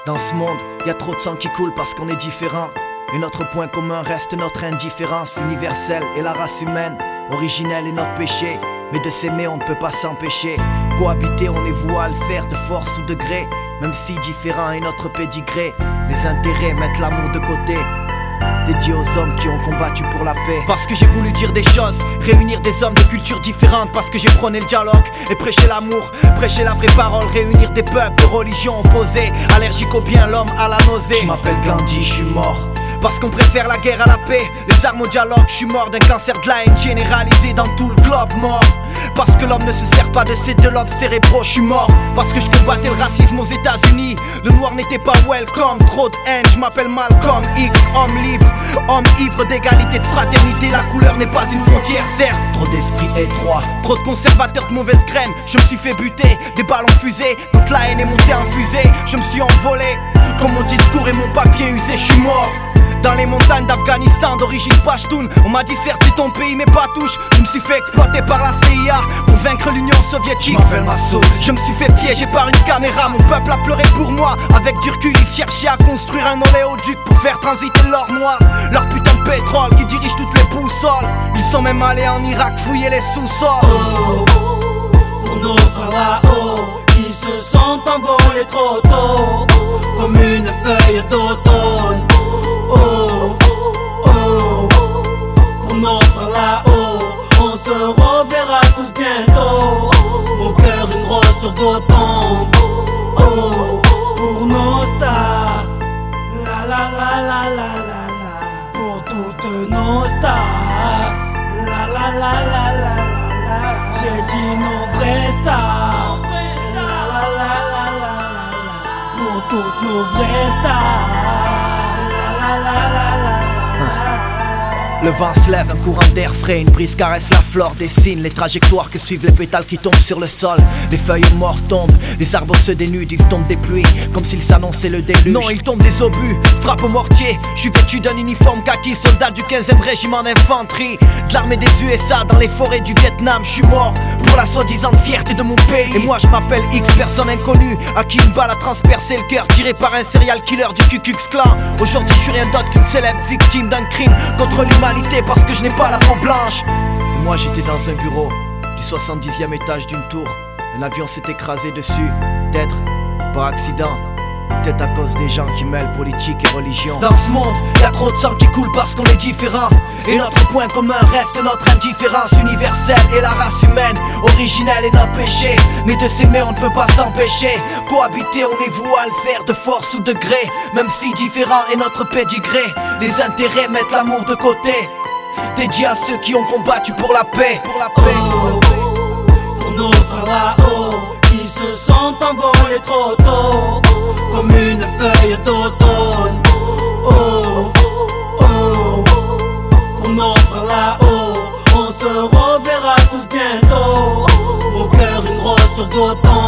Dans ce monde, y a trop de sang qui coule parce qu'on est différent. Et notre point commun reste notre indifférence universelle et la race humaine. Originelle est notre péché, mais de s'aimer on ne peut pas s'empêcher. Cohabiter on est voué à le faire de force ou de gré. Même si différent est notre pédigré, les intérêts mettent l'amour de côté. Dédié aux hommes qui ont combattu pour la paix. Parce que j'ai voulu dire des choses, réunir des hommes de cultures différentes. Parce que j'ai prôné le dialogue et prêché l'amour, prêché la vraie parole. Réunir des peuples de religions opposées, allergiques au bien, l'homme à la nausée. Je m'appelle Gandhi, je suis mort parce qu'on préfère la guerre à la paix, les armes au dialogue. Je suis mort d'un cancer de la haine généralisé dans tout le globe. Mort parce que l'homme ne se sert pas de ses deux lobes cérébraux. Je suis mort parce que je combattais le racisme aux États-Unis. Le noir n'était pas welcome, trop de haine. Je m'appelle Malcolm X, homme libre, homme ivre d'égalité, de fraternité. La couleur n'est pas une frontière, certes. Trop d'esprits étroits, trop de conservateurs de mauvaises graines. Je me suis fait buter, des ballons fusés, donc la haine est montée en fusée. Je me suis envolé, comme mon discours et mon papier usé. Je suis mort dans les montagnes d'Afghanistan d'origine Pashtun. On m'a dit certes c'est ton pays mais pas touche. Je me suis fait exploiter par la CIA pour vaincre l'Union soviétique. Je m'appelle Massoud. Je me suis fait piéger par une caméra. Mon peuple a pleuré pour moi. Avec du recul ils cherchaient à construire un oléoduc pour faire transiter l'or noir, leur putain de pétrole qui dirige toutes les boussoles. Ils sont même allés en Irak fouiller les sous-sols. Oh, pour nos frères là-haut qui se sont envolés trop tôt, comme une feuille d'automne. Oh, oh, pour nos frères là-haut, on se reverra tous bientôt. Mon cœur une rose sur vos tombes. Oh, pour nos stars, la la la la la la la. Pour toutes nos stars, la la la la la la. J'ai dit nos vraies stars, la la la la la la. Pour toutes nos vraies stars. Le vent se lève, un courant d'air frais, une brise caresse la flore, dessine les trajectoires que suivent les pétales qui tombent sur le sol. Les feuilles mortes tombent, les arbres se dénudent, ils tombent des pluies, comme s'ils s'annonçaient le déluge. Non, ils tombent des obus, frappe au mortier. Je suis vêtu d'un uniforme kaki, soldat du 15e régiment d'infanterie de l'armée des USA dans les forêts du Vietnam. Je suis mort pour la soi-disant fierté de mon pays. Et moi je m'appelle X, personne inconnue à qui une balle a transpercé le cœur, tiré par un serial killer du Ku Klux Klan. Aujourd'hui je suis rien d'autre qu'une célèbre victime d'un crime contre l'humanité, parce que je n'ai pas la peau blanche. Et moi j'étais dans un bureau du 70e étage d'une tour. Un avion s'est écrasé dessus, peut-être par accident, peut-être à cause des gens qui mêlent politique et religion. Dans ce monde, y a trop de sang qui coule parce qu'on est différent. Et notre point commun reste notre indifférence universelle et la race humaine. Originelle est notre péché, mais de s'aimer on ne peut pas s'empêcher. Cohabiter on est voué à le faire de force ou de gré. Même si différent est notre pédigré, les intérêts mettent l'amour de côté. Dédié à ceux qui ont combattu pour la paix, pour la paix. Oh, pour nos frères là-haut qui se sont envolés trop tôt, comme une feuille d'automne. Oh, oh, pour nos frères là-haut, on se reverra tous bientôt. Mon cœur une rose sur vos tombes.